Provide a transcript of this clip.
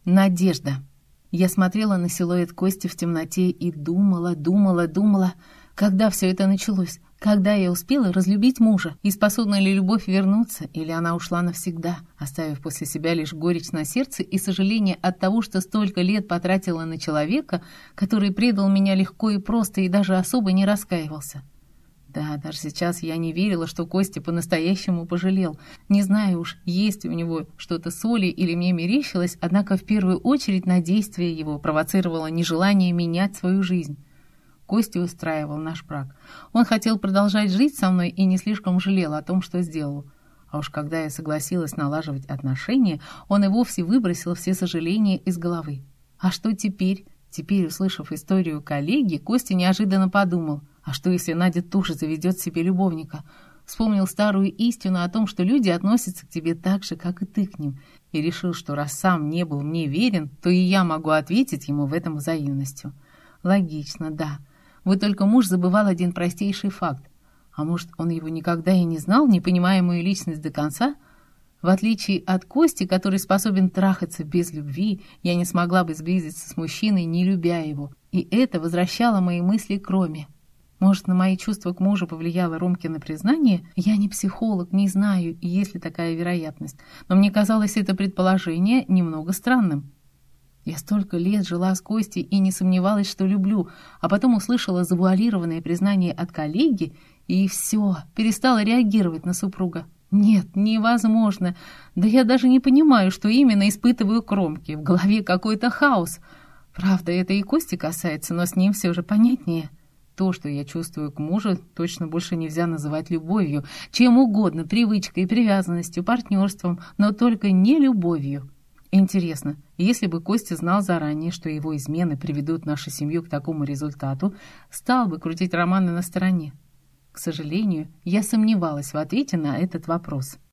Надежда. Я смотрела на силуэт Кости в темноте и думала, когда все это началось, когда я успела разлюбить мужа, и способна ли любовь вернуться, или она ушла навсегда, оставив после себя лишь горечь на сердце и сожаление от того, что столько лет потратила на человека, который предал меня легко и просто и даже особо не раскаивался. Да, даже сейчас я не верила, что Костя по-настоящему пожалел. Не знаю уж, есть у него что-то с Олей или мне мерещилось, однако в первую очередь на действие его провоцировало нежелание менять свою жизнь. Костя устраивал наш брак. Он хотел продолжать жить со мной и не слишком жалел о том, что сделал. А уж когда я согласилась налаживать отношения, он и вовсе выбросил все сожаления из головы. А что теперь? Теперь, услышав историю коллеги, Костя неожиданно подумал, а что, если Надя тоже заведет себе любовника? Вспомнил старую истину о том, что люди относятся к тебе так же, как и ты к ним, и решил, что раз сам не был мне верен, то и я могу ответить ему в этом взаимностью. Логично, да. Вот только муж забывал один простейший факт. А может, он его никогда и не знал, не понимая мою личность до конца? В отличие от Кости, который способен трахаться без любви, я не смогла бы сблизиться с мужчиной, не любя его. И это возвращало мои мысли к Роме. Может, на мои чувства к мужу повлияло Ромкино признание? Я не психолог, не знаю, есть ли такая вероятность. Но мне казалось это предположение немного странным. Я столько лет жила с Костей и не сомневалась, что люблю, а потом услышала завуалированное признание от коллеги, и все, перестала реагировать на супруга. Нет, невозможно. Да я даже не понимаю, что именно испытываю к Ромке. В голове какой-то хаос. Правда, это и Кости касается, но с ним все же понятнее. То, что я чувствую к мужу, точно больше нельзя называть любовью. Чем угодно, привычкой, привязанностью, партнерством, но только не любовью. Интересно, если бы Костя знал заранее, что его измены приведут нашу семью к такому результату, стал бы крутить романы на стороне? К сожалению, я сомневалась в ответе на этот вопрос.